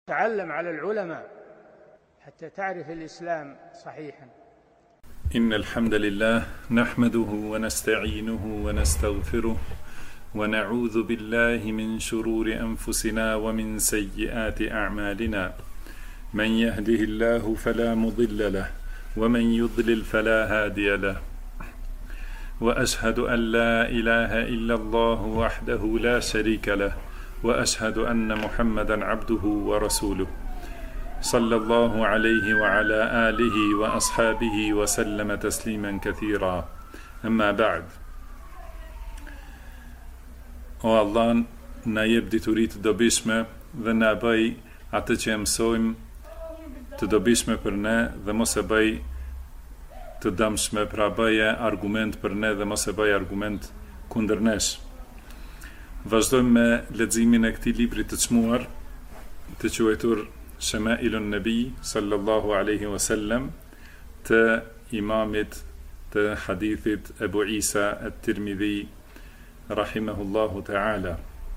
تعلم على العلماء حتى تعرف الإسلام صحيحا. إن الحمد لله نحمده ونستعينه ونستغفره ونعوذ بالله من شرور أنفسنا ومن سيئات أعمالنا. من يهده الله فلا مضل له ومن يضلل فلا هادي له. وأشهد أن لا إله إلا الله وحده لا شريك له وأشهد أن محمدا عبده ورسوله صلى الله عليه وعلى آله وأصحابه وسلم تسليما كثيرا. أما بعد. O Allah, na jep dituri të dobishme dhe na bëj atë që e mësojmë të dobishme për ne dhe mos e bëj të dëmshme, pra bëje argument për ne dhe mos e bëj argument kundër nesh. Vazhdojmë me leximin e këtij libri të çmuar, të quajtur Shama'ilun Nabi sallallahu alaihi wasallam, të imamit të hadithit Ebu Isa at-Tirmidhi rahimahullahu ta'ala.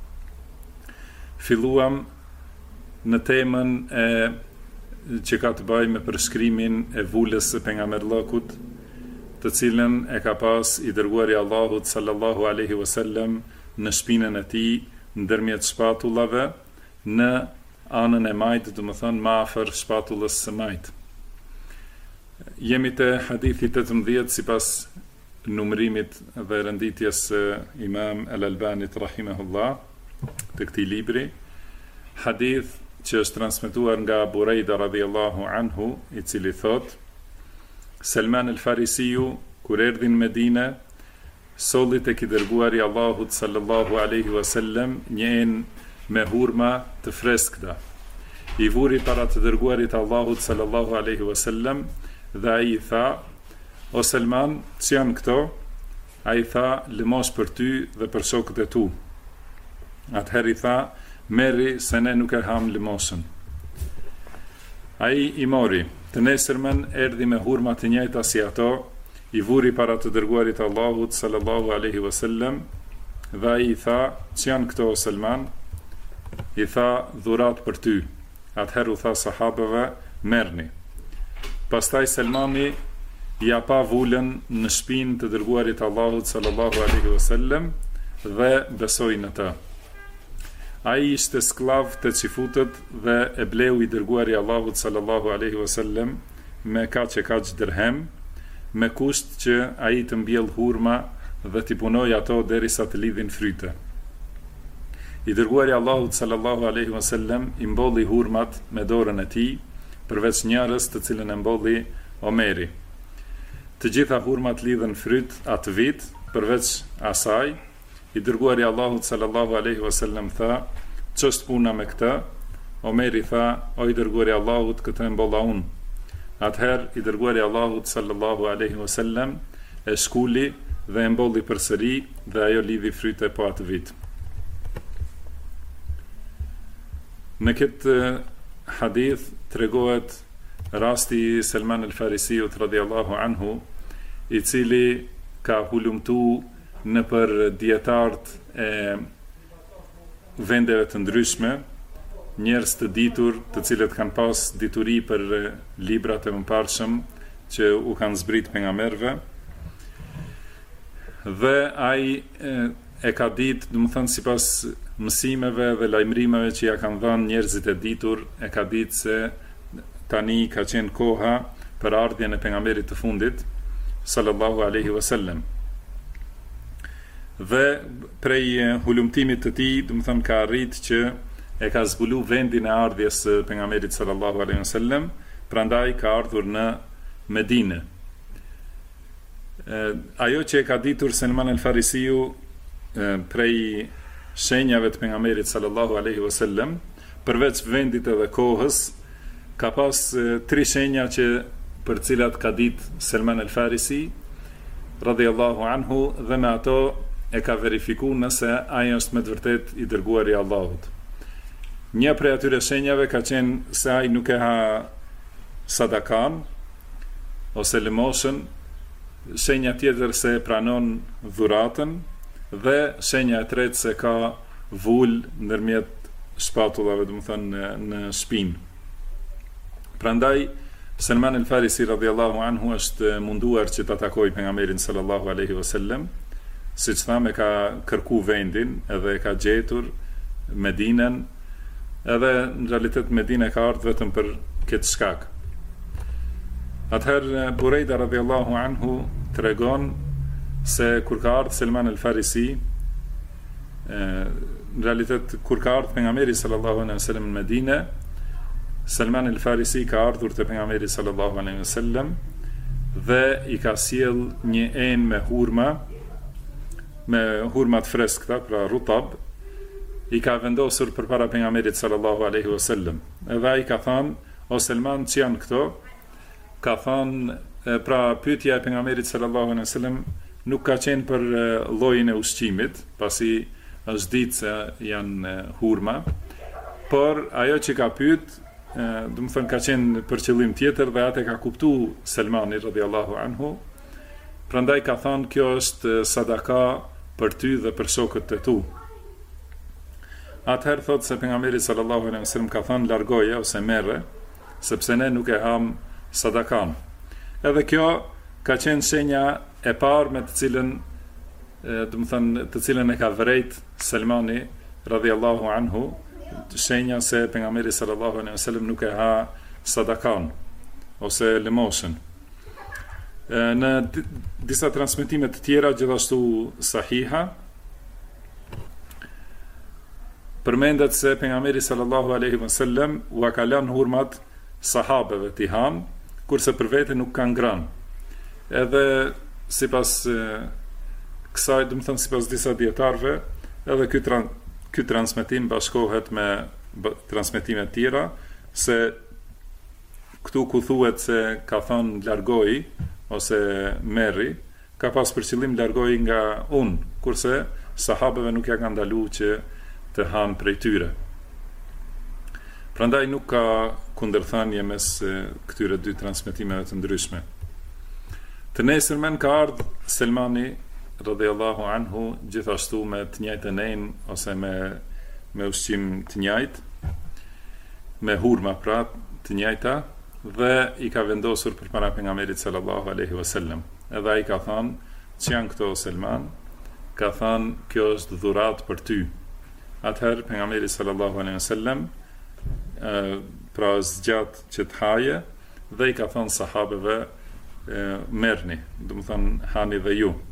Filluam në temën që ka të bëjë me përshkrimin e vulës së pejgamberllëkut, të cilën e ka pas i dërguari Allahut sallallahu alaihi wasallam në shpinën e tij ndërmjet shpatullave në anën e majtë, do të thonë më afër shpatullës së majtë. Jemi te hadithi 18 sipas numërimit dhe renditjes së Imam Al-Albanit rahimahullah të këtij libri. Hadith që është transmetuar nga Burejda radhiyallahu anhu, i cili thot: Selman el-Farisiu kur erdhi në Medinë, solli tek i dërguari Allahut sallallahu alaihi wasallam një enë me hurma të freskëta. I vuri para të dërguarit Allahut sallallahu alaihi wasallam dhe ai i tha: O Selman, ç'janë këto? Ai tha: lëmosh për ty dhe për shokët e tu. Atëherë i tha: merri se ne nuk e ham lëmoshën. Ai i mori. Të nesërmen erdhi me hurma të njëjta si ato, i vuri para të dërguarit Allahut sallallahu alaihi wasallam dhe ai i tha: ç'janë këto o Selman? I tha: dhurat për ty. Atëherë u tha sahabëve: merrni. Pastaj Selmani ja pa vulën në shpinë të dërguarit Allahut sallallahu alaihi wasallam dhe besoi në të. Ai ishte sklav të çifutët dhe e bleu i dërguari Allahut sallallahu alaihi wasallam me kaq dirhem, me kusht që ai të mbjell hurma dhe t'i punoj ato derisa të lidhin fryte. I dërguari Allahut sallallahu alaihi wasallam i mbolli hurmat me dorën e tij, përveç njërës të cilën e mbolli Omeri. Të gjitha hurmat lidhen fryt atë vit, përveç asaj. I dërguari Allahut sallallahu alaihi wasallam tha: ç'është puna me këtë? Omeri tha: o i dërguari Allahut, këtë e mbolla unë. Atëherë i dërguari Allahut sallallahu alaihi wasallam e shkuli dhe e mbolli përsëri dhe ajo lidhi fryte po atë vit. Në këtë hadith tregohet rasti i Selman el-Farisiut radhiyallahu anhu, i cili ka hulumtu në për dietarët e vendeve të ndryshme, njerëz të ditur, të cilët kanë pas dituri për librat e mëparshëm që u kanë zbrit pejgamberëve. Dhe ai e ka ditë, do të thënë sipas mësimeve dhe lajmërimeve që ja kanë dhënë njerëzit e ditur, e ka ditë se tani ka qenë koha për ardhjen e pejgamberit të fundit sallallahu alaihi wasallam. Dhe prej hulumtimit të tij, do të thënë ka arrit që e ka zbulu vendin e ardhjes së pejgamberit sallallahu alaihi wasallam, prandaj ka ardhur në Medinë. Ajo që e ka ditur Selman el-Farisiu prej shenjave të pejgamberit sallallahu alaihi wasallam, përveç vendit edhe kohës, ka pas 3 shenja që për cilat ka ditë Selman el-Farisi radhiyallahu anhu, dhe me ato e ka verifikuar nëse ai është me të vërtet i dërguari i Allahut. Një prej atyre shenjave ka qenë se ai nuk e ha sadakan ose lëmoshën, shenja tjetër se pranon dhuratën, dhe shenja e tretë se ka vul ndërmjet shpatullave, do të thënë në shpinë. Prandaj Salman al-Farisi radhiyallahu anhu është munduar që ta takojë pejgamberin sallallahu alaihi wasallam, siç thamë ka kërku vendin edhe ka gjetur Medinën, edhe në realitet Medina ka ardhur vetëm për këtë shkak. Atëherë Burejda radhiyallahu anhu tregon se kur ka ardhur Salman al-Farisi, në realitet kur ka ardhur pejgamberi sallallahu alaihi wasallam në Medinë, Salman al-Farisi ka ardhur te pejgamberi sallallahu alaihi wasallam dhe i ka sjell një enë me hurma të freskëta, pra rutab, i ka vendosur përpara pejgamberit sallallahu alaihi wasallam. Edhe ai ka thënë: "O Salman, që janë këto?" Ka thënë, pra pyetja e pejgamberit sallallahu alaihi wasallam nuk ka qenë për llojin e ushqimit, pasi është ditë se janë hurma, por ajo që ka pyet, do të thënë ka qenë për qëllim tjetër dhe atë ka kuptuar Salmani radhiyallahu anhu. Prandaj ka thënë, kjo është sadaka për ty dhe për shokët e tu. Atëherë thotë se pejgamberi sallallahu alaihi wasallam ka thënë, largoje ose merre, sepse ne nuk e ham sadakan. Edhe kjo ka qenë shenja e parë me të cilën, do të thënë, të cilën e ka vërejt Salmani radhiyallahu anhu, shenja se pejgamberi sallallahu alaihi wasallam nuk e ha sadakan ose lëmosën. Në disa transmetime të tjera, gjithashtu sahiha, përmendet se pejgamberi sallallahu alaihi wasallam u ka lënë hurmat sahabeve të han, kurse për vete nuk kanë ngrënë. Edhe sipas kësaj, do të thënë sipas disa dietarëve, edhe ky transmetim bashkohet me transmetime të tjera, se këtu ku thuhet se ka thënë largoi ose merri, ka pas për qëllim largoi nga unë, kurse sahabeve nuk ja kanë ndaluar që të hanë prej tyre. Prandaj nuk ka kundërthënie mes këtyre dy transmetimeve të ndryshme. Të nesërmen ka ardhur Salmani radhiyallahu anhu gjithashtu me të njëjtën enë ose me ushqim të njëjtë, me hurma pra të njëjta, dhe i ka vendosur përpara pejgamberit sallallahu alaihi wasallam. Edhe ai ka thënë, që janë këto Salman? Ka thënë, kjo është dhuratë për ty. Atëherë pejgamberi sallallahu alaihi wasallam pra zgjat që të haje dhe i ka thënë sahabeve, merrni, do të thënë hani dhe ju.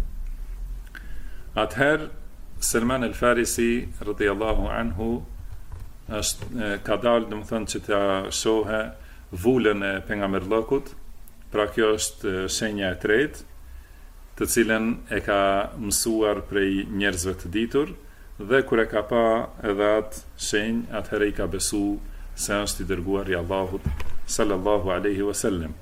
Atëherë Salman al-Farisi radhiyallahu anhu ka dalë, do të thënë, që ta shohë vulën e pejgamberllokut, pra kjo është shenja e tretë, të cilën e ka mësuar prej njerëzve të ditur, dhe kur e ka pa edhe atë shenjë, atëherë i ka besu se është i dërguar i Allahut sallallahu alaihi wasallam.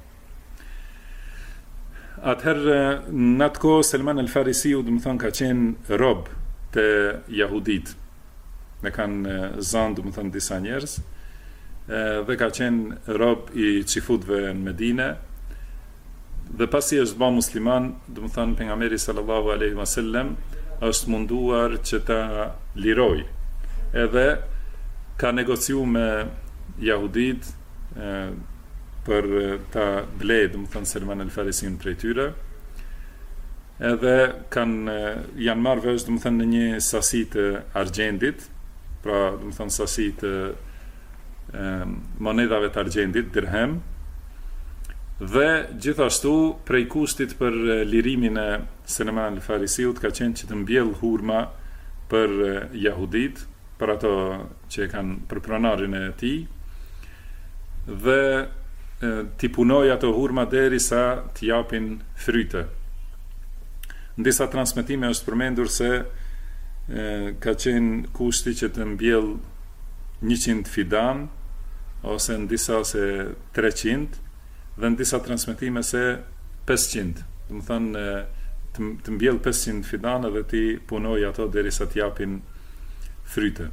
Atëherë në atë kohë Salman al-Farisiu, do të thonë, ka qenë rob të jahudit. Ne kanë zënë, do të thonë, disa njerëz, dhe ka qenë rob i çifutëve në Medinë. Dhe pasi është bërë musliman, do të thonë, pejgamberi sallallahu alaihi wasallam është munduar që ta liroj. Edhe ka negociu me jahudit për ta blej, do të thënë, Salman al-Farisin prej tyre. Edhe janë marrë vesh, do të thënë, në një sasi të argjendit, pra do të thënë sasi të monedhave të argjendit, dirhem, dhe gjithashtu prej kushtit për lirimin e Salman al-Farisiut ka qenë që të mbjell hurma për jahudit, për ato që kanë për pronarin e tij, dhe t'i punoj ato hurma derisa t'i japin fryte. Në disa transmetime është përmendur se ka qenë kushti që të mbjell 100 fidan, ose në disa se 300, dhe në disa transmetime se 500. Do të thënë, të mbjell 500 fidan edhe ti punoj ato derisa t'japin fryte.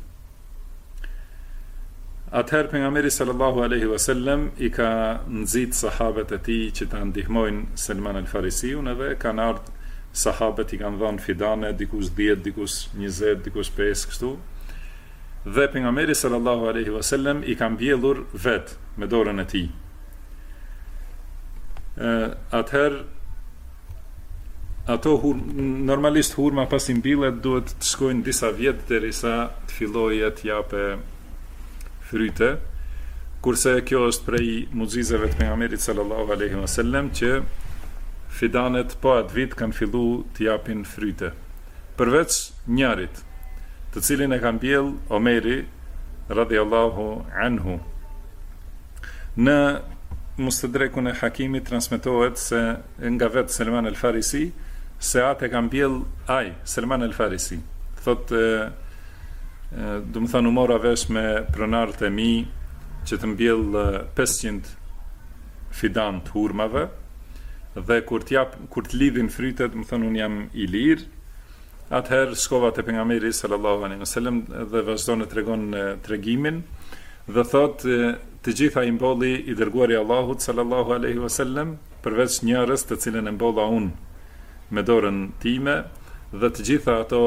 Atëherë pejgamberi sallallahu alaihi wasallam i ka nxit sahabët e tij që ta ndihmojnë Salman al-Farisiun, edhe kanë ardhur sahabët, i kanë dhënë fidane, dikush 10, dikush 20, dikush 5, kështu. dhe pejgamberi sallallahu alaihi wasallam i ka mbjellur vet me dorën e tij. Atëherë ato normalisht hurma pas i mbillet duhet të shkojnë disa vjet derisa të fillojë të japë fryte, kurse kjo është prej mucizave të pejgamberit sallallahu alaihi wasallam që fidanet po atë vit kanë filluar të japin fryte. Përveç njërit, të cilin e ka mbjell Omeri radhiyallahu anhu. Në Mustadrekun e Hakimit transmetohet se nga vetë Selman el-Farisi se atë e ka mbjell ai, Selman el-Farisi. Thotë, do më thënë, u mora vesh me pronarët e mi që të mbjell 500 fidan të hurmave, dhe kur të lidhin frytet, do më thënë, unë jam i lirë. Atëherë shkova te pejgamberi sallallahu alaihi wasallam dhe vazhdon të tregon tregimin dhe thotë, të gjitha i mbolli i dërguari i Allahut sallallahu alaihi wasallam, përveç njërës të cilën e mbolla unë me dorën time, dhe të gjitha ato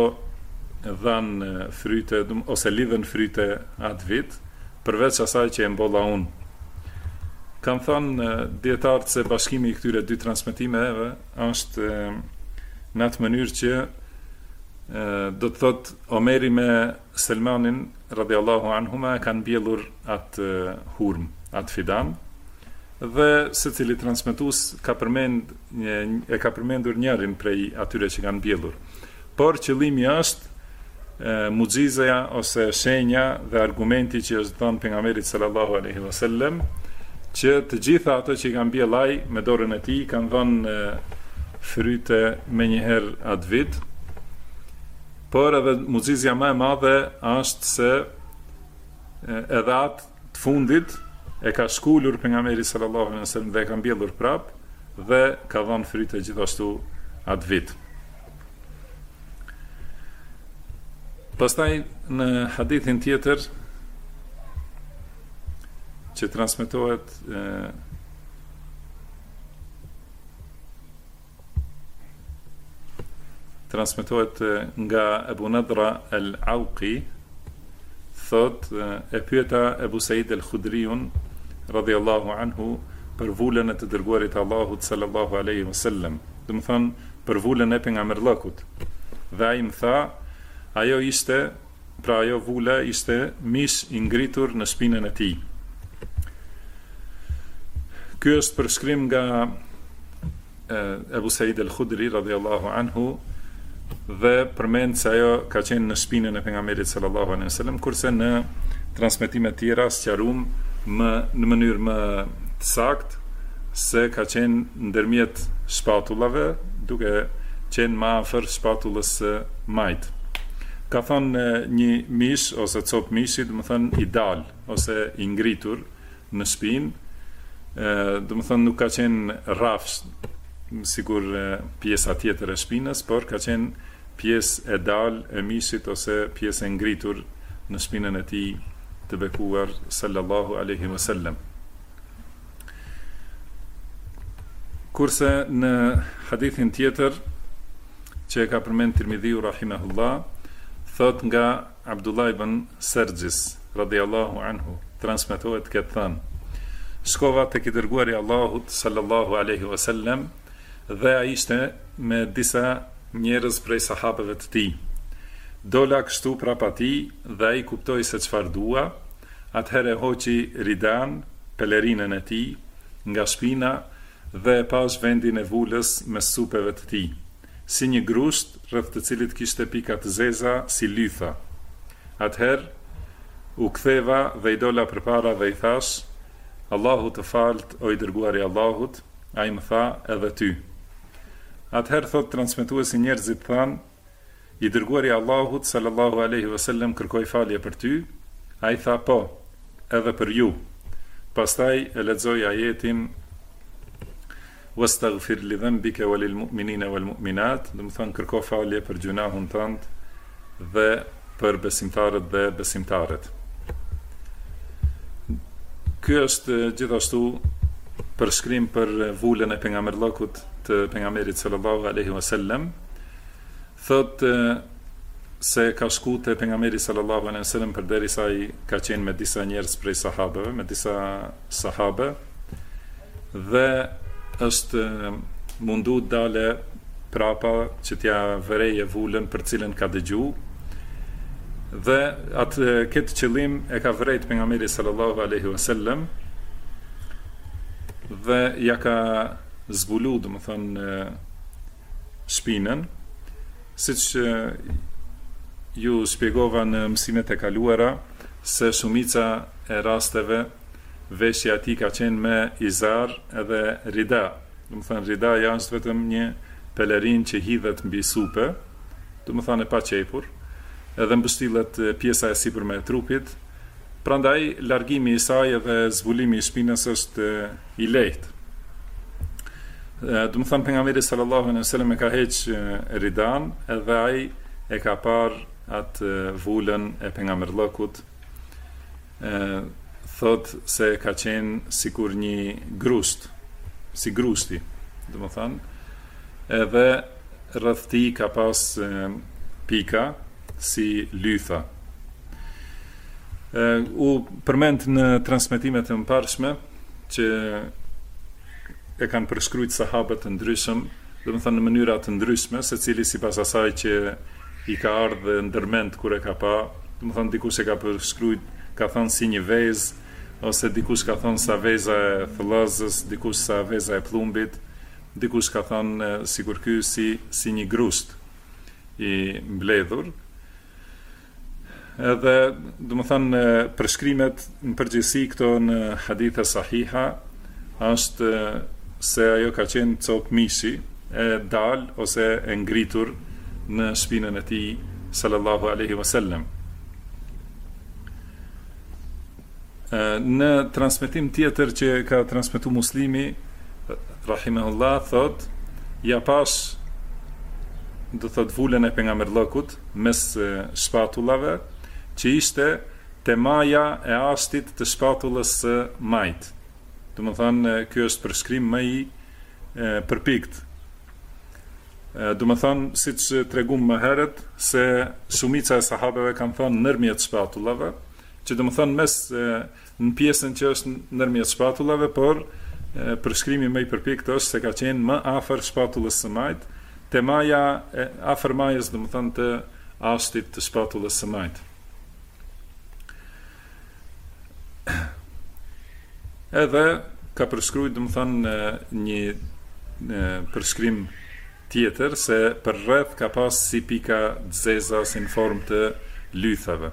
dhanë fryte ose lidhen fryte atë vit, përveç asaj që e mbolla unë. Kanë thënë dietarët se bashkimi i këtyre dy transmetimeve është në atë mënyrë që do të thot Omeri me Selmanin radhiyallahu anhuma kanë mbjellur atë hurm, atë fidan, dhe secili transmetues ka përmendur njërin prej atyre që kanë mbjellur. Por qëllimi është mucizeja ose shenja dhe argumenti që është dhënë pejgamberit sallallahu alaihi wasallam, që të gjitha ato që i kanë mbjell ai me dorën e tij kanë dhënë fryte menjëherë atë vit. Por edhe mucizja më e madhe është se edhe atë të fundit e ka shkullur pejgamberi sallallahu alaihi wasallam dhe e ka mbjellur prap dhe ka dhënë fryte gjithashtu atë vit. Pastaj në hadithin tjetër që transmetohet nga Ebu Nadra el-Auqi, thot, e pyeta Ebu Said el-Khudriun radhiyallahu anhu për vullën e të dërguarit Allahut sallallahu alaihi wasallam, do të thonë për vullën e pejgamberllëkut. Dhe ai më tha, ajo vula ishte mish i ngritur në shpinën e tij. Ky është përshkrim nga Ebu Said el-Khudri radhiyallahu anhu, dhe përmend se ajo ka qenë në shpinën e pejgamberit sallallahu alaihi wasallam, kurse në transmetime tjera sqaruam në mënyrë më të saktë se ka qenë ndërmjet shpatullave, duke qenë më afër shpatullës së majt. Ka thonë një mish ose cop mishi, do të thonë i dal ose i ngritur në shpinë, do të thonë nuk ka qenë rrafsh sikur pjesa tjetër e shpinës, por ka qenë pjesë e dal e mishit ose pjesë e ngritur në shpinën e tij të bekuar sallallahu alaihi wasallam. Kurse në hadithin tjetër që e ka përmend Tirmidhiu rahimahullah, thot nga Abdullah ibn Sergjis radhiyallahu anhu, transmetohet këtë thënë, shkova tek i dërguari i Allahut sallallahu alaihi wasallam dhe ai ishte me disa njerëz prej sahabeve të tij. Dola kështu prapa tij dhe ai kuptoi se çfarë dua, atëherë hoqi ridan, pelerinën e tij, nga shpina dhe e pash vendin e vulës mes supeve të tij, si një grusht rreth të cilit kishte pika të zeza si lytha. Atëherë u ktheva dhe i dola përpara dhe i thash, Allahu të falt, o i dërguari i Allahut. Ai më tha, edhe ty. Atëherë thot transmetuesi, njerëzit thanë, i dërguari i Allahut sallallahu alaihi wasallam kërkoi falje për ty. Ai tha, po, edhe për ju. Pastaj e lexoi ajetin wastaghfir li dhanbika walil mu'minina wal mu'minat, do të thonë kërko falje për gjunahun tënd dhe për besimtarët dhe besimtarët. Ky është gjithashtu përshkrim për vulën e pejgamberllokut të pejgamberit sallallahu alaihi wasallam. Thot se ka shku te pejgamberi sallallahu alaihi wasallam përderisa ai ka qenë me disa njerëz prej sahabeve, me disa sahabe, dhe është mundu dale prapa që t'ja vëreje vulën për cilën ka dëgju, dhe atë këtë qëllim e ka vërejt pejgamberi sallallahu alaihi wasallam dhe ja ka zbulu, domethënë, shpinën, siç ju shpjegova në mësimet e kaluara, se shumica e rasteve veshja e tij ka qenë me izar edhe rida. Domethënë ridaja është vetëm një pelerin që hidhet mbi supe, domethënë e paqepur, edhe mbështillet pjesa e sipërme e trupit. Prandaj largimi i saj edhe zbulimi i shpinës është i lehtë. Domethënë pejgamberi sallallahu alaihi wasallam e ka heq ridan, edhe ai e ka parë atë vulën e pejgamberllëkut, thot se ka qenë sikur një grusht, si grushti, domethënë, edhe rreth tij ka pas pika si lytha. U përmend në transmetimet e mëparshme që e kanë përshkruajtur sahabët të ndryshëm, domethënë në mënyra të ndryshme, secili sipas asaj që i ka ardhur ndërmend kur e ka pa, domethënë dikush e ka përshkruajtur, ka thënë si një vezë, ose dikush ka thënë sa veza e thëllazës, dikush sa veza e plumbit, dikush ka thënë sikur ky si një grusht i mbledhur. Edhe domethënë përshkrimet në përgjithësi këto në hadithe sahiha është se ajo ka qenë cop mishi e dal ose e ngritur në shpinën e tij sallallahu alaihi wasallam. Në transmetim tjetër që ka transmetuar Muslimi rahimahullah, thot ja pash, do thot, vulën e pejgamberllëkut mes shpatullave që ishte te maja e ashtit të shpatullës së majt. Domethënë ky është përshkrim më i përpikt. Domethënë siç tregum më herët se shumica e sahabeve kanë thënë nërmjet shpatullave, që domethënë mes në pjesën që është nërmjet shpatullave, por përshkrimi më i përpikt është se ka qenë më afër shpatullës së majt, te maja afër majës, domethënë të ashtit të shpatullës së majt. Edhe ka përshkruajtur domethënë një përshkrim tjetër se për rreth ka pas si pika zeza si në formë të lythave.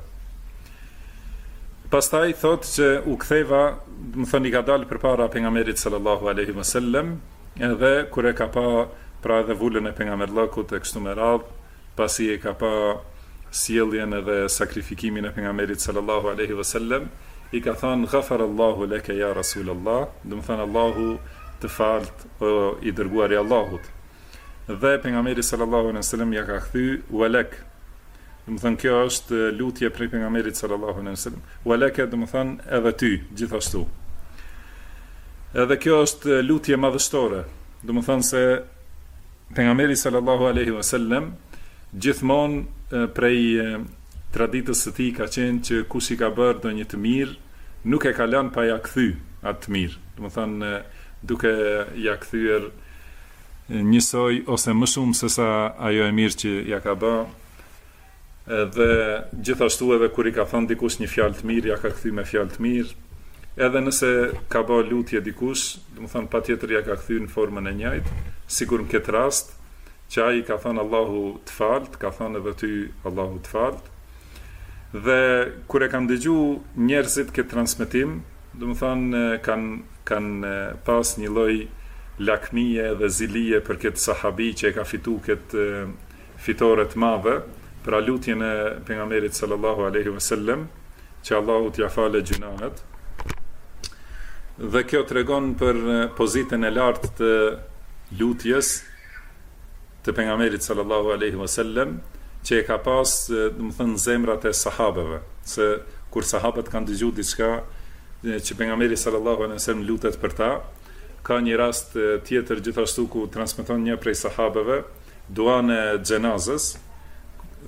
Pastaj thot që u ktheva, domethënë i ka dalë përpara pejgamberit sallallahu alaihi wasallam, edhe kur e ka pa pra edhe vulën e pejgamberllëkut e kështu me radhë, pasi e ka pa sjelljen edhe sakrifikimin e pejgamberit sallallahu alaihi wasallam, i ka thënë ghafarallahu leke ya Rasulallah, domethënë Allahu të falt o i dërguari i Allahut. Dhe pejgamberi sallallahu alaihi wasallam ja ka kthy walak. Domethënë kjo është lutje prej pejgamberit sallallahu alaihi wasallam. Walaka domethënë edhe ty gjithashtu. Edhe kjo është lutje madhështore. Domethënë se pejgamberi sallallahu alaihi wasallam gjithmonë prej traditës së tij ka qenë që kush i ka bërë ndonjë të mirë, nuk e ka lënë pa ja kthy atë të mirë. Domethënë duke ja kthyer njësoj ose më shumë se sa ajo e mirë që ja ka bë. Dhe gjithashtu edhe kur i ka thënë dikush një fjalë të mirë, ja ka kthy me fjalë të mirë. Edhe nëse ka bë lutje dikush, domethënë patjetër ja ka kthy në formën e njëjtë, sikur në këtë rast që ai ka thënë Allahu të falt, ka thënë edhe ty Allahu të falt. Dhe kur e kanë dëgjuar njerëzit këtë transmetim, domethënë kanë pas një lloj lakmie dhe zilije për këtë sahabi që e ka fituar këtë fitore të madhe për lutjen e pejgamberit sallallahu alaihi wasallam, që Allahu t'ia falë gjunahet. Dhe kjo tregon për pozitën e lartë të lutjes të pejgamberit sallallahu alaihi wasallam, që e ka pas, domethënë, zemrat e sahabeve, se kur sahabët kanë dëgjuar diçka që pejgamberi sallallahu alaihi wasallam lutet për ta. Ka një rast tjetër gjithashtu ku transmeton një prej sahabeve duan e xhenazës,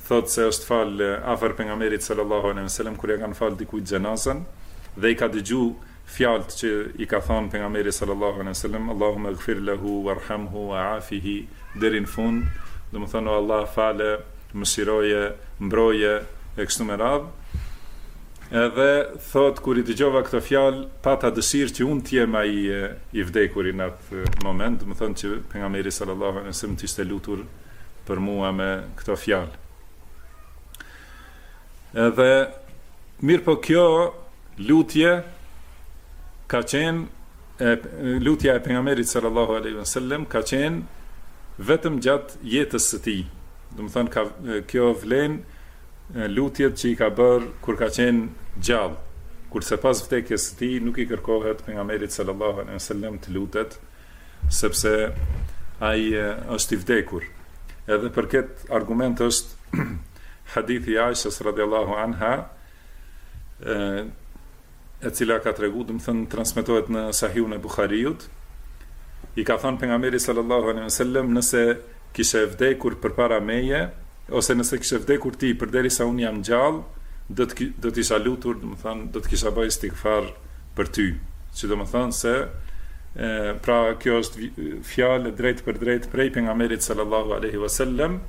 thot se është falë afër pejgamberit sallallahu alaihi wasallam kur e kanë falë dikujt xhenazën dhe i ka dëgju fjalët që i ka thënë pejgamberi sallallahu alaihi wasallam, Allahumma ighfir lahu warhamhu wa'afihi deri në fund, do të thonë Allah fale, mëshiroje, mbroje e kështu me radhë. Edhe thot kur i dëgjova këtë fjalë, pata dëshirë që unë t'jem ai i vdekur në atë moment, do të thonë që pejgamberi sallallahu alaihi wasallam t'ishte lutur për mua me këtë fjalë. Edhe mirë po kjo lutje ka qenë lutja e pejgamberit sallallahu alaihi wasallam ka qenë vetëm gjatë jetës së tij. Do të thonë kjo vlen lutjet që i ka bërë kur ka qenë gjallë, kurse pas vdekjes së tij nuk i kërkohet pejgamberit sallallahu alaihi wasallam të lutet, sepse ai është i vdekur. Edhe për këtë argument është hadithi Aishës radhiyallahu anha, e cila ka tregu, do të thënë transmetohet në Sahihun e Buhariut, i ka thënë pejgamberi sallallahu alaihi wasallam, nëse kishe vdekur përpara meje, ose nëse kishe vdekur ti përderisa unë jam gjallë, do të isha lutur, do të thënë do të kisha bërë istighfar për ty. Që do të thënë se pra kjo është fjalë drejt për drejt prej pejgamberit sallallahu alaihi wasallam,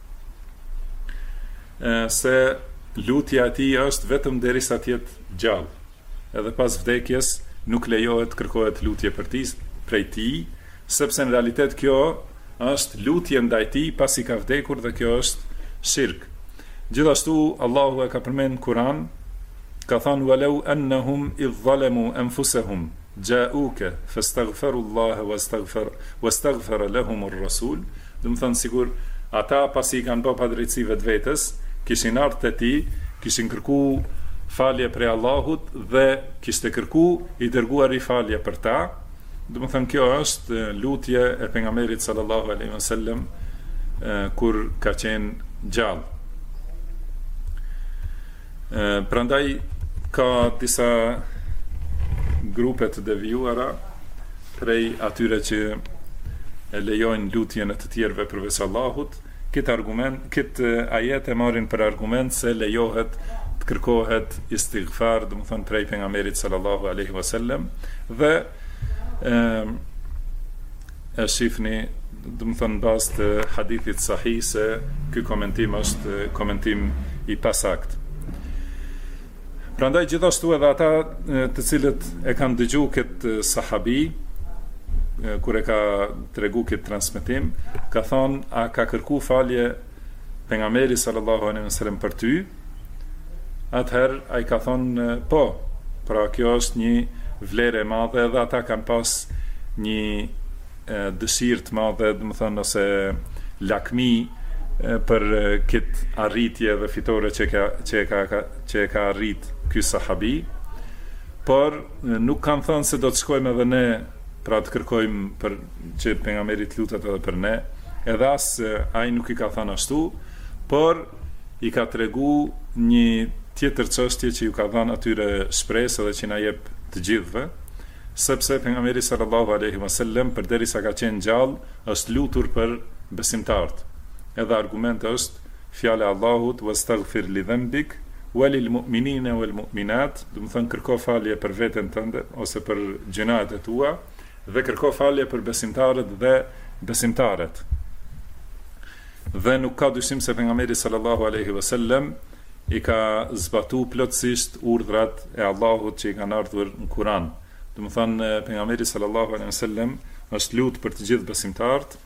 se lutja e tij është vetëm derisa të jetë gjallë. Edhe pas vdekjes nuk lejohet kërkohet lutje për ti, prej tij, sepse në realitet kjo është lutje ndaj tij pasi ka vdekur dhe kjo është shirk. Gjithashtu Allahu e ka përmend në Kur'an, ka thënë walau annahum idh zalamu anfusahum ja'uka fastaghfirullaha wastaghfara lahum ar-rasul. Do të thënë sigur ata pasi kanë bërë padrejtësi vetvetes, kishin ardhur te ti, kishin kërku falje prej Allahut dhe kishte kërku i dërguari falje për ta. Do të thënë kjo është lutje e pejgamberit sallallahu alaihi wasallam kur ka qenë gjallë. Prandaj ka disa grupe të devijuara prej atyre që e lejojnë lutjen e të tjerëve përveç Allahut. Këtë ajet e marrin për argument se lejohet të kërkohet istighfar, do të thonë prej pejgamberit sallallahu alaihi wasallam, dhe e shifni, do të thonë bazë të hadithit sahih se ky komentim është komentim i pasakt. Prandaj gjithashtu edhe ata të cilët e kanë dëgju këtë sahabi kur e ka tregu këtë transmetim, ka thonë a ka kërku falje pejgamberi sallallahu alaihi wasallam për ty? Atëherë ai ka thonë po, pra kjo është një vlerë e madhe dhe ata kanë pas një dëshirë të madhe, do të thonë ose lakmi për këtë arritje dhe fitore që e ka arrit ky sahabi, por nuk kanë thënë se do të shkojmë edhe ne pra të kërkojmë për që pejgamberi të lutet edhe për ne, edhe as ai nuk i ka thënë ashtu, por i ka tregu një tjetër çështje që ju ka dhënë atyre shpresë dhe që na jep të gjithëve, sepse pejgamberi sallallahu alaihi wasallam përderisa ka qenë gjallë, është lutur për besimtarët. Edhe argumenti është fjala e Allahut wastaghfir li dhanbik walil mu'minina wal mu'minat, do të thonë kërko falje për veten tënde ose për gjunat e tua dhe kërko falje për besimtarët dhe besimtaret. Dhe nuk ka dyshim se pejgamberi sallallahu alaihi wasallam i ka zbatu plotësisht urdhrat e Allahut që i kanë ardhur në Kur'an. Do të thonë pejgamberi sallallahu alaihi wasallam është lut për të gjithë besimtarët,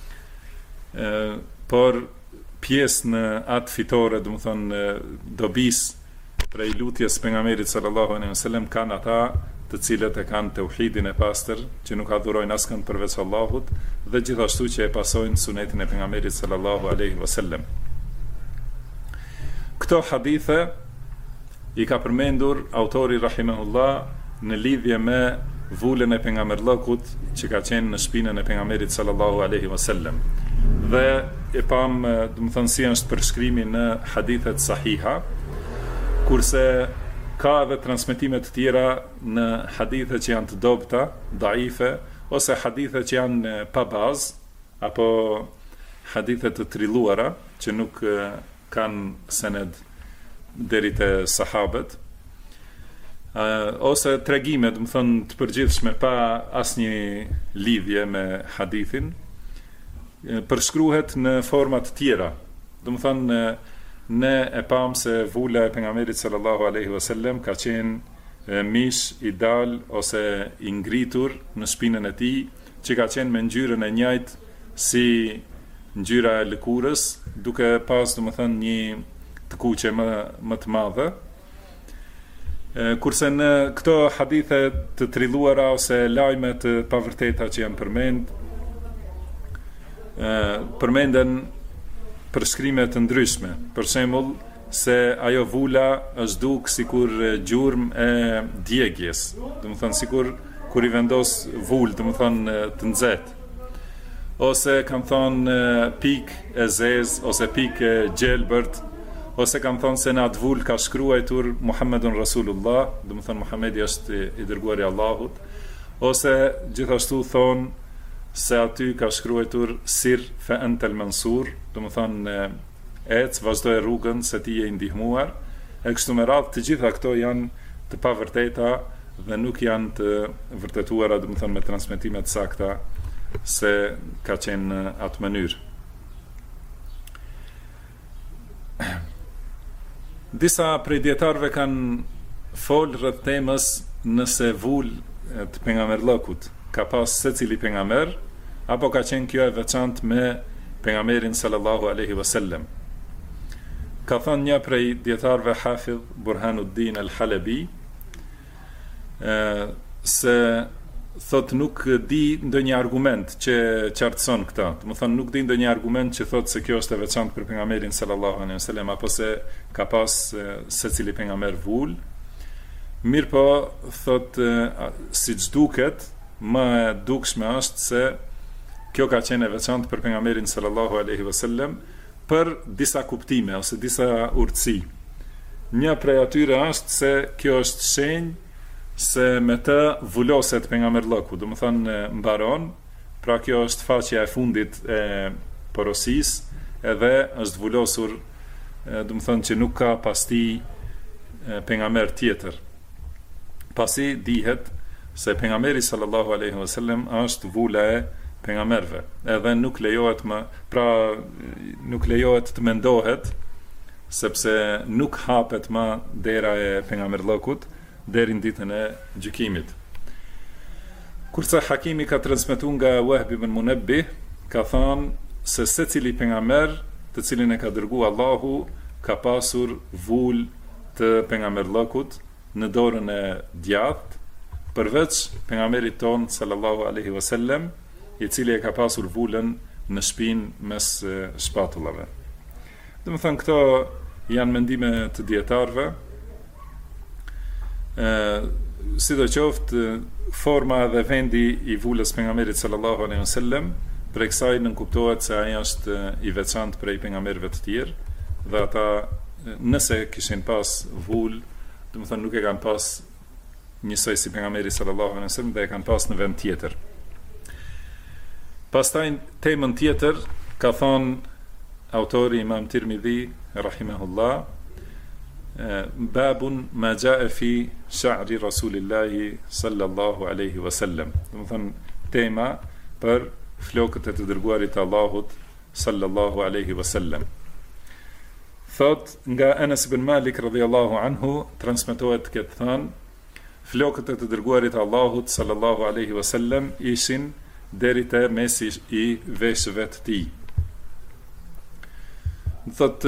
por pjesë në atë fitore, do të thonë dobis prej lutjes pejgamberit sallallahu alaihi wasallam kanë ata të cilët e kanë tauhidin e pastër, që nuk adhurojnë askënd përveç Allahut, dhe gjithashtu që e pasojnë sunetin e pejgamberit sallallahu alaihi wasallam. Këto hadithe i ka përmendur autori rahimahullah në lidhje me vulën e pejgamberllokut që ka qenë në shpinën e pejgamberit sallallahu alaihi wasallam. Dhe e pam, do të thonë si është përshkrimi në hadithet sahiha, kurse ka edhe transmetime të tjera në hadithe që janë të dobta, daife, ose hadithe që janë pa bazë, apo hadithe të trilluara, që nuk kanë sened deri te sahabët, ose tregime, do të thonë të përgjithshme pa asnjë lidhje me hadithin, përshkruhet në forma të tjera. Do të thonë ne e pam se vula e pejgamberit sallallahu alaihi wasallam ka qenë mish i dal ose i ngritur në shpinën e tij, që ka qenë me ngjyrën e njëjtë si ngjyra e lëkurës, duke pas domethënë një të kuqe më të madhe. Kurse në këto hadithe të trilluara ose lajme të pavërteta që janë përmenden përshkrime të ndryshme. Për shembull, se ajo vula është duk sikur gjurmë e djegjes, domethënë sikur kur i vendos vulë, domethënë të nxehtë. Ose kanë thonë pikë e zezë ose pikë e gjelbërt, ose kanë thonë se në atë vulë ka shkruajtur Muhammedun Rasulullah, do të thonë Muhamedi është i dërguari i Allahut, ose gjithashtu thonë se aty ka shkruajtur Sir fa antal mansur, do të thonë ec, vazhdoj rrugën se ti je i ndihmuar. E kështu me radhë, të gjitha këto janë të pavërteta dhe nuk janë të vërtetuara, do të thonë me transmetime të sakta se ka qenë në atë mënyrë. Disa prej dietarëve kanë folë rreth temës nëse vulë të pejgamberllëkut ka pas secili pejgamber apo ka qenë kjo e veçantë me pejgamberin sallallahu alaihi wasallam. Ka thënë një prej dietarëve Hafidh Burhanuddin al-Halabi se thot nuk di ndonjë argument që qartëson këtë. Do të thonë nuk di ndonjë argument që thot se kjo është e veçantë për pejgamberin sallallahu alaihi wasallam apo se ka pas secili pejgamber vul. Mirë po thot siç duket, më e dukshme është se kjo ka qenë e veçantë për pejgamberin sallallahu alaihi wasallam për disa kuptime ose disa urtësi. Një prej atyre është se kjo është shenjë se me të vuloset pejgamberllëku, do të thonë mbaron, pra kjo është faqja e fundit e porosisë, edhe është vulosur, do të thonë që nuk ka pasti pejgamber tjetër. Pasi dihet se pejgamberi sallallahu alaihi wasallam është vula e pejgamberëve, edhe nuk lejohet nuk lejohet të mendohet, sepse nuk hapet më dera e pejgamberllëkut deri në ditën e gjykimit. Kurse Hakimi ka transmetuar nga Wahb ibn Munabbih, ka thënë se secili pejgamber të cilin e ka dërguar Allahu ka pasur vulë të pejgamberllëkut në dorën e djathtë, përveç pejgamberit ton sallallahu alaihi wasallam, i cili e ka pasur vulën në shpinë mes shpatullave. Do të thënë këto janë mendime të dietarëve. Sidoqoftë forma dhe vendi i vulës pejgamberit sallallahu alaihi wasallam për kësaj nënkuptohet se ai është i veçantë prej pejgamberëve të tjerë, dhe ata nëse kishin pas vulë, do të thonë nuk e kanë pas njësoj si pejgamberi sallallahu alaihi wasallam, dhe e kanë pas në vend tjetër. Pastaj temën tjetër ka thonë autori Imam Tirmidhi rahimahullah, babun ma jaa fi sha'ri rasulillahi sallallahu alaihi wasallam. Do të thonë tema për flokët e të dërguarit të Allahut sallallahu alaihi wasallam. Thot nga Anas ibn Malik radhiyallahu anhu transmetohet këtë thënë, flokët e të dërguarit të Allahut sallallahu alaihi wasallam ishin deri te mesi i veshëve të tij. Thot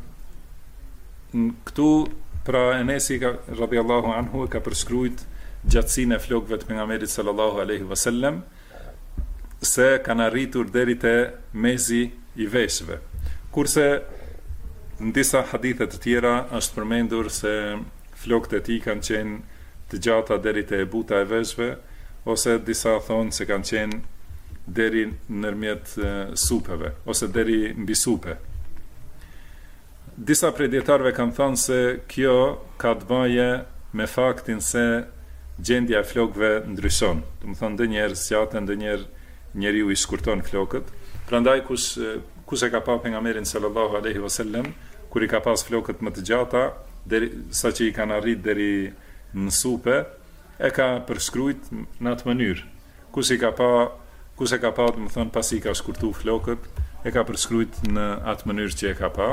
këtu pra Enesi radhiyallahu anhu ka përshkruajt gjatësinë e flokëve të pejgamberit sallallahu alaihi wasallam, se kanë arritur deri te mezi i veshëve. Kurse në disa hadithe të tjera është përmendur se flokët e tij kanë qenë të gjata deri te buta e veshëve, ose disa thonë se kanë qenë deri nërmjet supeve ose deri mbi supe. Disa prej dietarëve kanë thënë se kjo ka të bëje me faktin se gjendja e flokëve ndryshon. Do të thonë ndonjëherë sjaten, ndonjëherë njeriu i shkurton flokët. Prandaj kush e ka pa pejgamberin sallallahu alaihi wasallam kur I ka pas flokët më të gjata, sa që I kanë arrit deri në supe, e ka përshkruajt në atë mënyrë. Kush e ka pa, do të thonë pasi I ka shkurtu flokët, e ka përshkruajt në atë mënyrë që e ka pa.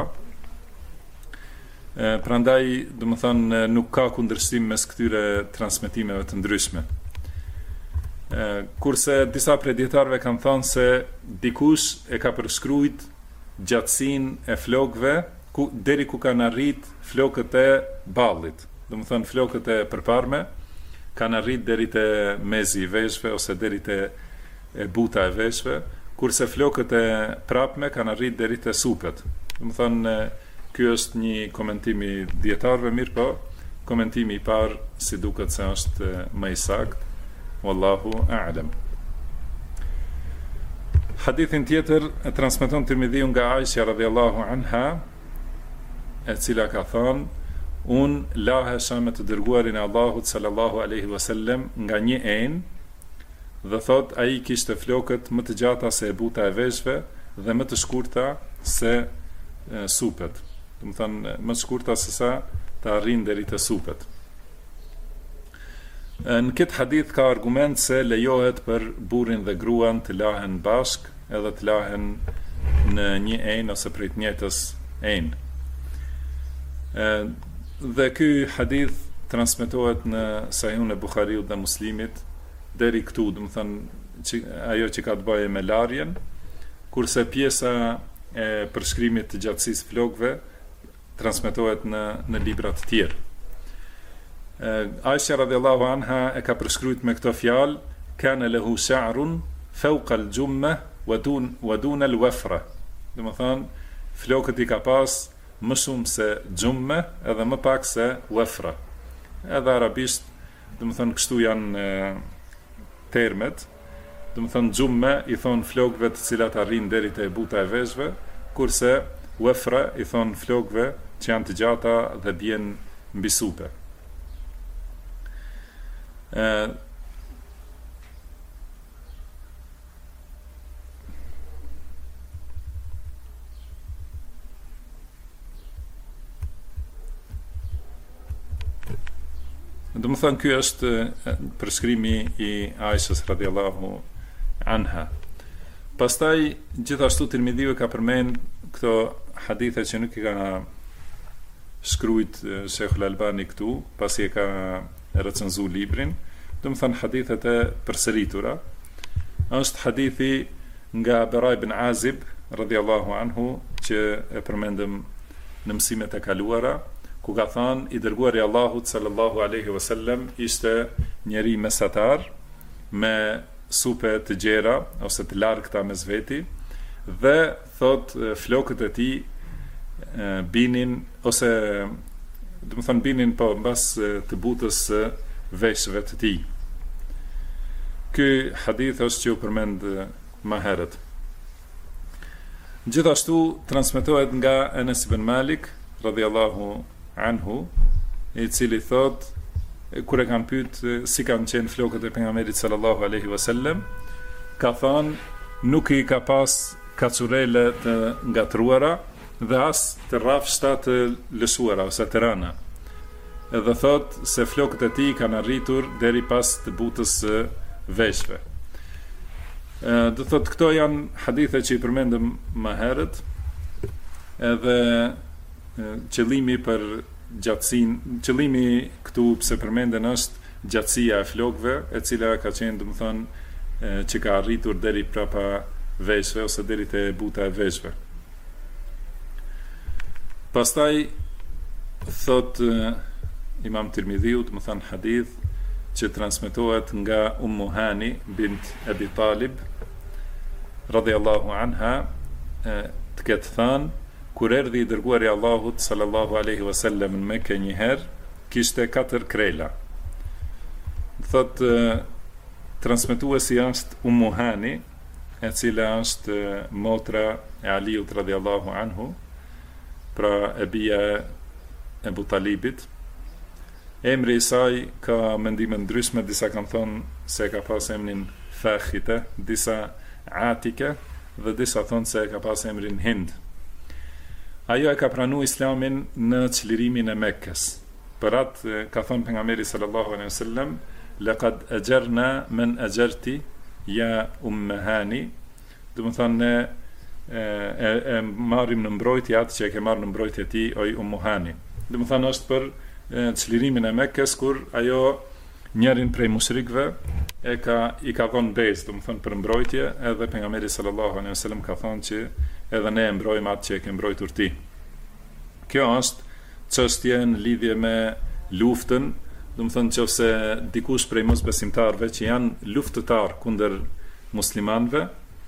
Prandaj, do të thonë, nuk ka kundërshtim mes këtyre transmetimeve të ndryshme. Kurse disa prej dietarëve kanë thënë se dikush e ka përshkruajt gjatësinë e flokëve deri ku kanë arrit flokët e ballit. Do të thonë flokët e përparme kanë arrit deri te mezi I veshëve ose deri te buta e veshëve, kurse flokët e prapme kanë arrit deri te supet. Do të thonë ky është një komentim I dietarëve, mirë po, komentimi I parë si duket se është më I saktë. Wallahu a'lam. Hadithin tjetër e transmeton Tirmidhiu nga Aisha radhiyallahu anha, e cila ka thënë: unë lahesha me të dërguarin e Allahut sallallahu alaihi wasallam nga një enë, dhe thot ai kishte flokët më të gjata se e buta e veshëve dhe më të shkurta se supet. Do të thonë më të shkurta se sa të arrin deri te supet. Në këtë hadith ka argument se lejohet për burrin dhe gruan të lahen bashk edhe të lahen në një enë ose prej të njëjtës enë. Dhe ky hadith transmetohet në Sahihun e Buhariut dhe Muslimit deri këtu, do të thonë ajo që ka të bëjë me larjen, kurse pjesa e përshkrimit të gjatësisë flokëve transmetohet në libra të tjerë. Aisha radhiyallahu anha e ka përshkruajtur me këtë fjalë: kana lahu sha'run fawqa al-jumma wa dun al-wafra. Do të thonë flokët I ka pas më shumë se xhumme edhe më pak se wafra. Edhe arabisht, do të thonë kështu janë termet. Do të thonë xhumme I thon flokëve të cilat arrin deri te buta e veshëve, kurse wafra I thon flokëve që janë të gjata dhe bien mbi supe. Do më thënë, ky është përshkrimi I Aishës radhiyallahu anha. Pastaj gjithashtu Tirmidhiu ka përmend këto hadithe që nuk I ka shkruajt Sheikhul Albani këtu, pasi e ka recenzu librin. Do më thënë hadithet e përsëritura. Është hadithi nga Bara ibn Azib radhiyallahu anhu, që e përmendëm në mësimet e kaluara, ku ka thënë I dërguari I Allahut sallallahu alaihi wasallam ishte njeri mesatar me supe të gjera ose të largëta mes veti, dhe thot flokët e tij binin ose do të thonë binin po mbas të butës së veshëve të tij. Ky hadith është që u përmend më herët. Gjithashtu transmetohet nga Anas ibn Malik radhiyallahu anhu, I cili thot, kur e kanë pyet si kanë qenë flokët e pejgamberit sallallahu alaihi wasallam, ka thënë nuk I ka pas kacurele të ngatruara dhe as të rrafshta të lëshuara ose të rëna. Edhe thot se flokët e tij kanë arritur deri pas të butës së veshëve. Do thot këto janë hadithe që I përmendëm më herët, edhe qëllimi për gjatësinë, qëllimi këtu pse përmenden është gjatësia e flokëve, e cila ka qenë, do të thonë, që ka arritur deri prapa veshëve ose deri te buta e veshëve. Pastaj thot Imam Tirmidhiu, do të thonë hadith që transmetohet nga Ummu Hani bint Abi Talib radhiyallahu anha, të ketë thënë, kur erdhi I dërguari I Allahut sallallahu alaihi wasallam në Mekë një herë, kishte 4 krela. Thot transmetuesi është Ummu Hani, e cila është motra e Aliut radhiyallahu anhu, pra e bia e Abu Talibit. Emri I saj ka mendime ndryshme, disa kanë thonë se ka pas emrin Fakhite, disa Atike, dhe disa thonë se ka pas emrin Hind. ajo e ka pranu islamin në çlirimin e Mekkës. Për atë ka thënë pejgamberi sallallahu alaihi wasallam, laqad ajarna man ajarti ja ummahani, do të thonë ne e marrim në mbrojtje atë që e ke marrë në mbrojtje ti oj ummuhani. Do të thonë është për çlirimin e Mekkës, kur ajo njërin prej mushrikëve i ka dhënë bezë, do të thonë për mbrojtje, edhe pejgamberi sallallahu alaihi wasallam ka thënë që edhe ne e mbrojmë atë që e ke mbrojtur ti. Kjo është çështje në lidhje me luftën, do të thonë nëse dikush prej mosbesimtarëve që janë luftëtar kundër muslimanëve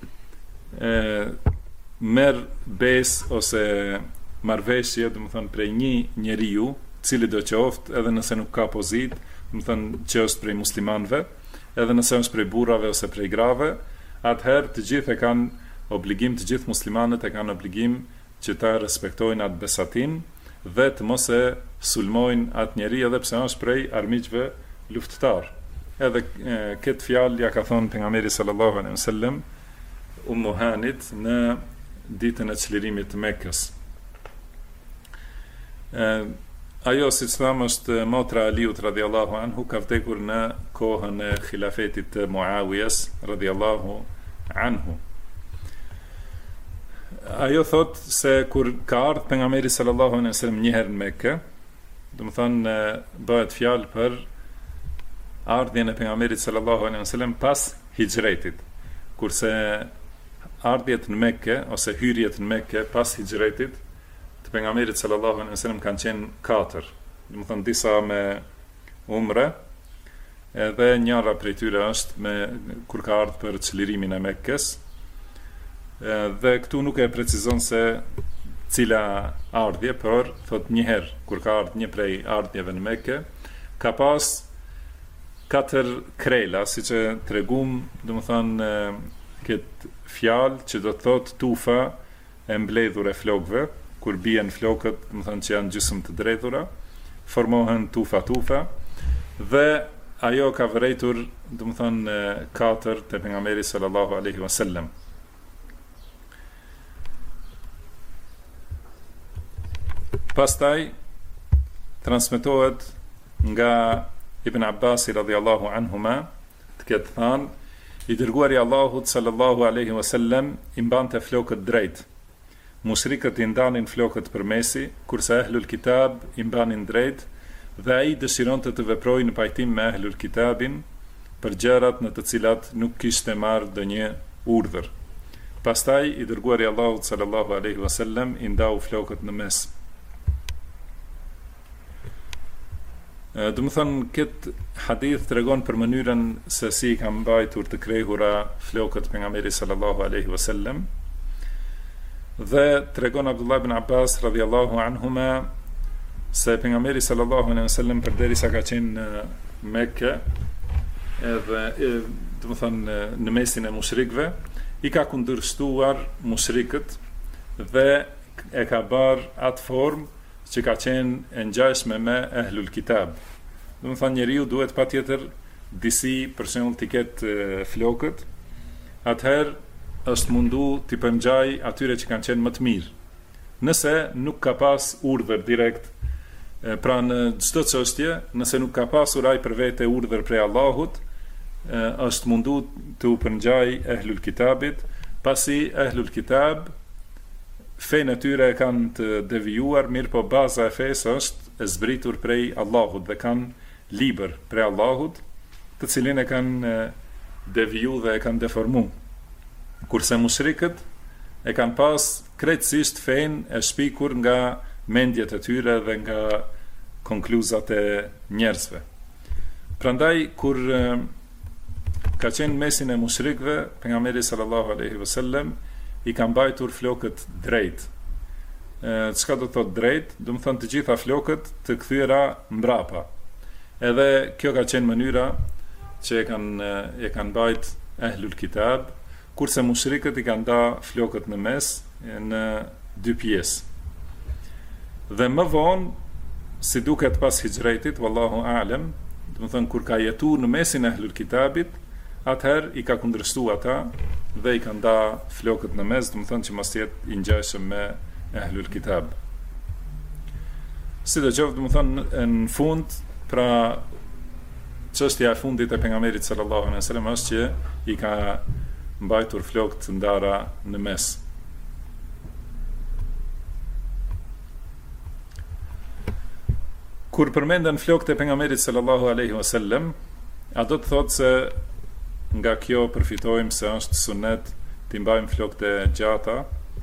merr besë ose marrëveshje, do të thonë prej një njeriu, cili do qoftë, edhe nëse nuk ka pozitë, do të thonë që është prej muslimanëve, edhe nëse është prej burrave ose prej grave, atëherë të gjithë e kanë obligim, të gjithë muslimanët e kanë obligim që ta respektojnë atë besatin dhe të mos e sulmojnë atë njeri, edhe pse është prej armiqve luftëtar. Edhe këtë fjalë ja ka thonë pejgamberi sallallahu alaihi wasallam Ummu Hanit në ditën e çlirimit të Mekkës. Ajo, siç tham, është motra e Aliut radhiyallahu anhu, ka vdekur në kohën e khilafetit të Muawiyes radhiyallahu anhu. Ajo thot se kur ka ardhur pejgamberi sallallahu alaihi wasallam një herë në Mekë, do të thonë bëhet fjalë për ardhjen e pejgamberit sallallahu alaihi wasallam pas hijretit, kurse ardhjet në Mekë ose hyrjet në Mekë pas hijretit të pejgamberit sallallahu alaihi wasallam kanë qenë 4. Do të thonë disa me umre, edhe njëra prej tyre është me kur ka ardhur për çlirimin e Mekkës. Dhe këtu nuk e precizon se cila ardhje, por thot një herë kur ka ardhur një prej ardhjeve në Mekë, ka pas 4 krela, siç e tregum, domethënë këtë fjalë që do të thot tufa e mbledhur e flokëve, kur bien flokët, domethënë që janë gjysmë të drejtura, formohen tufa, dhe ajo ka vërejtur, domethënë 4 te pejgamberi sallallahu alaihi wasallam. Pastaj transmetohet nga Ibn Abbas radhiyallahu anhuma të ketë thënë, i dërguari i Allahut sallallahu alaihi wasallam i mbante flokët drejt. Mushrikët i ndanin flokët përmesi, kurse ehlul kitab i mbanin drejt, dhe ai dëshironte të veprojë në pajtim me ehlul kitabin për gjërat në të cilat nuk kishte marrë ndonjë urdhër. Pastaj i dërguari i Allahut sallallahu alaihi wasallam i ndau flokët në mes. Do të thonë, këtë hadith tregon për mënyrën se si ka mbajtur të krehura flokët pejgamberi sallallahu alaihi wasallam. Dhe tregon Abdullah ibn Abbas radhiyallahu anhuma se pejgamberi sallallahu alaihi wasallam përderisa ka qenë në Mekë, edhe do të thonë në mesin e mushrikëve, i ka kundërshtuar mushrikët dhe e ka bërë atë formë që ka qenë e ngjashme me ehlul kitab. Do të thonë njeriu duhet patjetër disi për shembull të ketë flokët, atëherë është mundu t'i përngjaj atyre që kanë qenë më të mirë. Nëse nuk ka pas urdhër direkt, pra në çdo çështje, nëse nuk ka pasur ai për vete urdhër prej Allahut, është mundu t'u përngjaj ehlul kitabit, pasi ehlul kitab fejnë e tyre kanë të devijuar, mirë po baza e fesë është e zbritur prej Allahut dhe kanë libër prej Allahut, të cilin e kanë deviju dhe e kanë deformu. Kurse mushrikët e kanë pas krejtësisht fejnë e shpikur nga mendjet e tyre dhe nga konkluzat e njerëzve. Prandaj, kur ka qenë mesin e mushrikëve, pejgamberi sallallahu alaihi wasallam i ka mbajtur flokët drejt. Çka do të thotë drejt? Do të thonë të gjitha flokët të kthyera mbrapa. Edhe kjo ka qenë mënyra që e kanë mbajt ehlul kitab, kurse mushrikët i kanë nda flokët në mes në 2 pjesë. Dhe më vonë, si duket pas hijretit, wallahu a'lem, do të thonë kur ka jetu në mesin e ehlul kitabit, atëherë i ka kundërshtu ata dhe i ka nda flokët në mes, do të thonë që mos jetë i ngjashëm me Ahlul Kitab. Sidoqoftë, do të thonë në fund, pra çështja e fundit e pejgamberit sallallahu alaihi wasallam është që i ka mbajtur flokët ndara në mes. Kur përmenden flokët e pejgamberit sallallahu alaihi wasallam, a do të thotë se nga kjo përfitojmë se është sunet t'i mbajmë flokët e gjata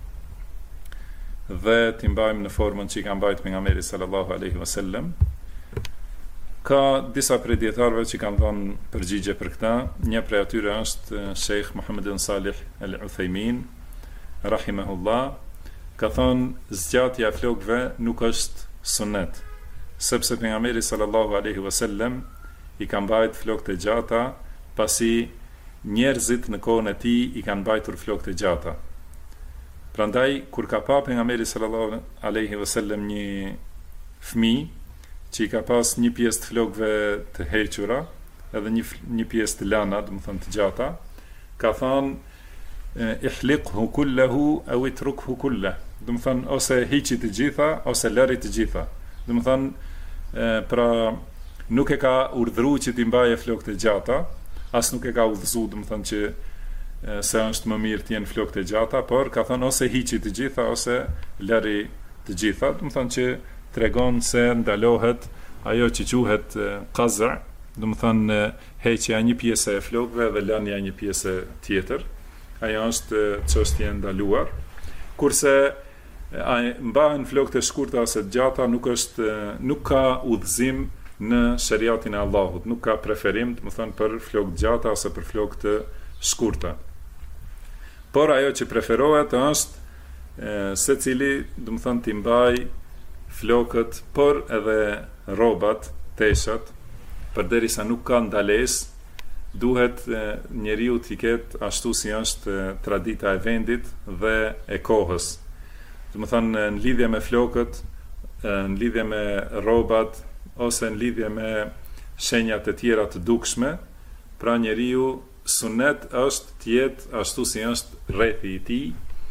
dhe t'i mbajmë në formën që i ka mbajtur pejgamberi sallallahu alaihi wasallam. Ka disa prej dietarëve që kanë dhënë përgjigje për këtë. Një prej atyre është Sheikh Muhammad ibn Salih al-Uthaymin rahimahullah, ka thënë zgjatja e flokëve nuk është sunet, sepse pejgamberi sallallahu alaihi wasallam i ka mbajtur flokët e gjata, pasi njerëzit në kohën e tij i kanë mbajtur flokët e gjata. Prandaj kur ka pa pejgamberi sallallahu alaihi wasallam një fëmijë që i ka pas një pjesë të flokëve të hequra edhe një pjesë të lana, do të thonë të gjata, ka thënë ihliqhu kullahu aw itrukhu kullahu, do të thonë ose hiqi të gjitha ose lëri të gjitha. Do të thonë pra nuk e ka urdhëruar që t'i mbaje flokët e gjata, as nuk e ka udhëzuar, do të thonë që se është më mirë të jenë flokët e gjata, por ka thënë ose hiqi të gjitha ose lëri të gjitha, do të thonë që tregon se ndalohet ajo që quhet qazr, do të thonë heqja një pjesë e flokëve dhe lënia një pjesë tjetër. Ajo është çështje e ndaluar. Kurse mbahen flokët e shkurta ose të gjata nuk ka udhëzim në shariatin e Allahut, nuk ka preferim, do të thonë për flokë të gjata ose për flokë të shkurta. Por ajo që preferohet është secili, do të thonë t'i mbaj flokët, por edhe rrobat, teshat, përderisa nuk ka ndalesë, duhet njeriu t'i ketë ashtu si është tradita e vendit dhe e kohës. Do të thonë në lidhje me flokët, në lidhje me rrobat ose në lidhje me shenjat e tjera të dukshme, pra njeriu sunet është të jetë ashtu si është rrethi i tij,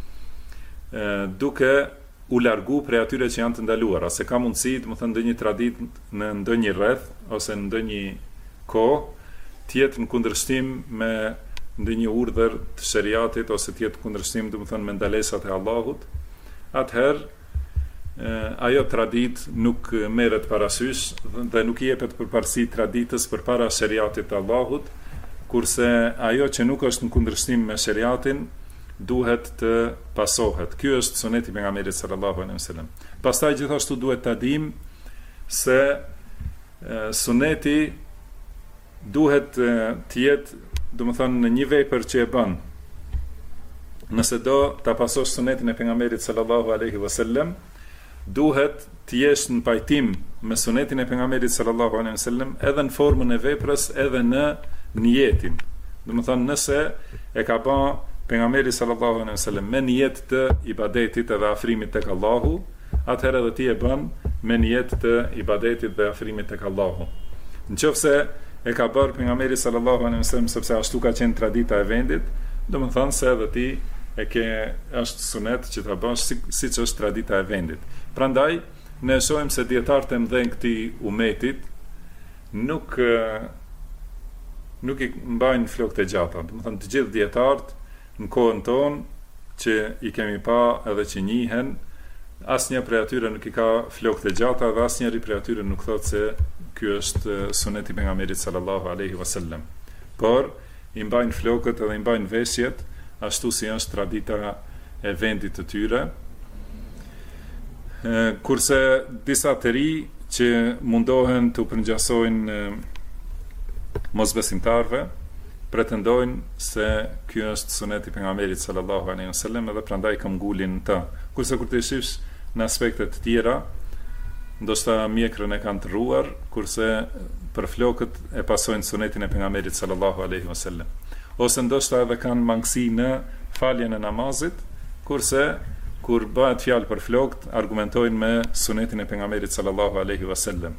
duke u largu prej atyre që janë të ndaluara, se ka mundësi, do të thonë ndonjë traditë në ndonjë rreth ose në ndonjë kohë të jetë në kundërshtim me ndonjë urdhër të shariatit ose të jetë në kundërshtim, do të thonë, me ndalesat e Allahut. Atëherë ajo traditë nuk merret parasysh dhe nuk i jepet përparësi traditës përpara shariatit të Allahut, kurse ajo që nuk është në kundërshtim me shariatin duhet të pasohet. Ky është suneti i pejgamberit sallallahu alaihi wasallam. Pastaj gjithashtu duhet ta dim se suneti duhet të jetë, domethënë, në një vepër që e bën. Nëse do ta pasosh sunetin e pejgamberit sallallahu alaihi wasallam, duhet të jesh në pajtim me sunetin e pejgamberit sallallahu alaihi wasallam edhe në formën e veprës, edhe në niyetin. Domethënë, nëse e ka bën pejgamberi sallallahu alaihi wasallam me nijet të ibadetit edhe afrimit tek Allahu, atëherë edhe ti e bën me nijet të ibadetit dhe afrimit tek Allahu. Nëse e ka bërë pejgamberi sallallahu alaihi wasallam sepse ashtu ka qenë tradita e vendit, do të thonë se edhe ti e ke, është sunet që ta bësh siç është tradita e vendit. Prandaj ne shohim se dietarët e mëdhenj këtij umetit nuk i mbajnë flokët e gjata. Do të thonë të gjithë dietarët në kohën tonë që i kemi pa edhe që njihen, asnjë prej atyre nuk i ka flokët e gjata dhe asnjëri prej atyre nuk thotë se ky është suneti i pejgamberit sallallahu alaihi wasallam. Por i mbajnë flokët edhe i mbajnë veshjet ashtu si është tradita e vendit të tyre. Kurse disa të ri që mundohen të përngjasojnë mosbesimtarve, pretendojnë se ky është suneti i pejgamberit sallallahu alaihi wasallam edhe prandaj këmbgulin të. Kurse kur të shihsh në aspekte të tjera, ndoshta mjekrën e kanë të rruar, kurse për flokët e pasojnë sunetin e pejgamberit sallallahu alaihi wasallam. Ose ndoshta edhe kanë mangësi në faljen e namazit, kurse kur bëhet fjalë për flokët, argumentojnë me sunetin e pejgamberit sallallahu alaihi wasallam.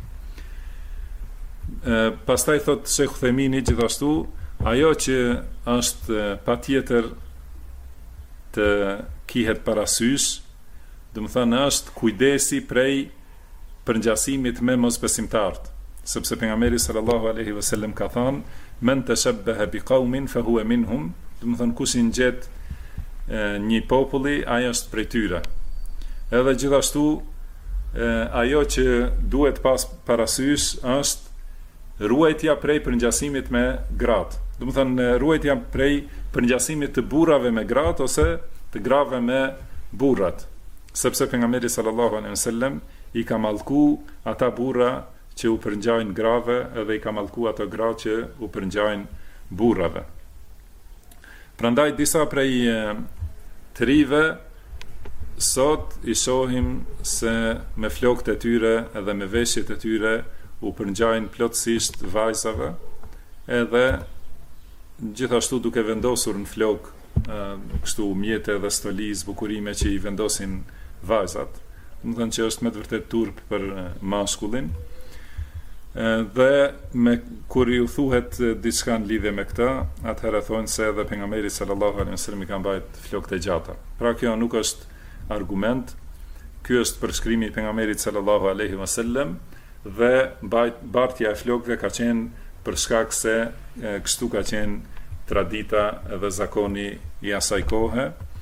Pastaj thot Sheikh Uthemini gjithashtu, ajo që është patjetër të kihet parasysh, Do të thënë është kujdesi prej përngjasimit me mosbesimtarët, sepse pejgamberi sallallahu alaihi wasallam ka thënë men tashabbaha biqaumin fa huwa minhum, do të thënë kush i ngjet një populli, ai është prej tyre. Edhe gjithashtu ajo që duhet pas parasysh është ruajtja prej përngjasimit me gratë. Do të thënë ruajtja prej përngjasimit të burrave me gratë ose të grave me burrat, sepse pejgamberi sallallahu alaihi wasallam i ka mallku ata burra që u përngjajnë grave edhe i ka mallku ato gra që u përngjajnë burrave. Prandaj disa prej të rive sot i shohim se me flokët e tyre edhe me veshjet e tyre u përngjajnë plotësisht vajzave, edhe gjithashtu duke vendosur në flok kështu mjete dhe stoliz, bukurime që i vendosin vajzat. Do të thënë që është me të vërtet turp për mashkullin. Dhe kur ju thuhet diçka në lidhje me këtë, atëherë thonë se edhe pejgamberi sallallahu alaihi wasallam i ka mbajt flokët e gjata. Pra kjo nuk është argument, ky është përshkrimi i pejgamberit sallallahu alaihi wasallam, dhe bartja e flokëve ka qenë për shkak se kështu ka qenë tradita dhe zakoni i asaj kohe.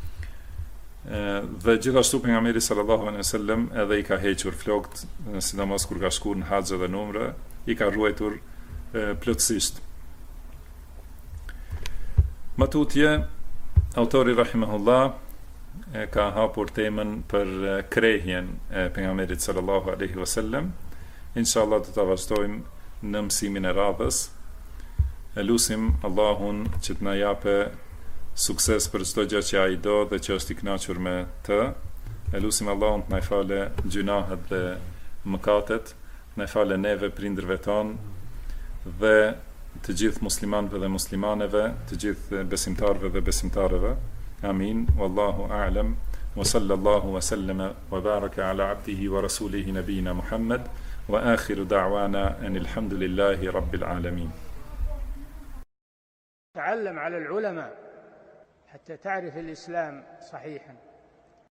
Dhe gjithashtu pejgamberi sallallahu alaihi wasallam edhe i ka hequr flokët, sidomos kur ka shkuar në haxh dhe në umre, i ka ruajtur plotësisht. Më tutje, autori rahimahullah ka hapur temën për krehjen e pejgamberit sallallahu alaihi wasallam. Inshallah do ta vazhdojmë në mësimin e radhës. Elusim Allahun që të na japë sukses për çdo gjë që ai do dhe që është i kënaqur me të. Elusim Allahun të na falë gjunahet dhe mëkatet, na falë neve, prindërve tonë dhe të gjithë muslimanëve dhe muslimaneve, të gjithë besimtarëve dhe besimtareve. Amin. Wallahu a'lam. Wa sallallahu wa sallama wa baraka ala abdihi wa rasulihi nabiyina Muhammad wa akhiru da'wana anil hamdulillahi rabbil alamin. تعلم على العلماء حتى تعرف الإسلام صحيحا.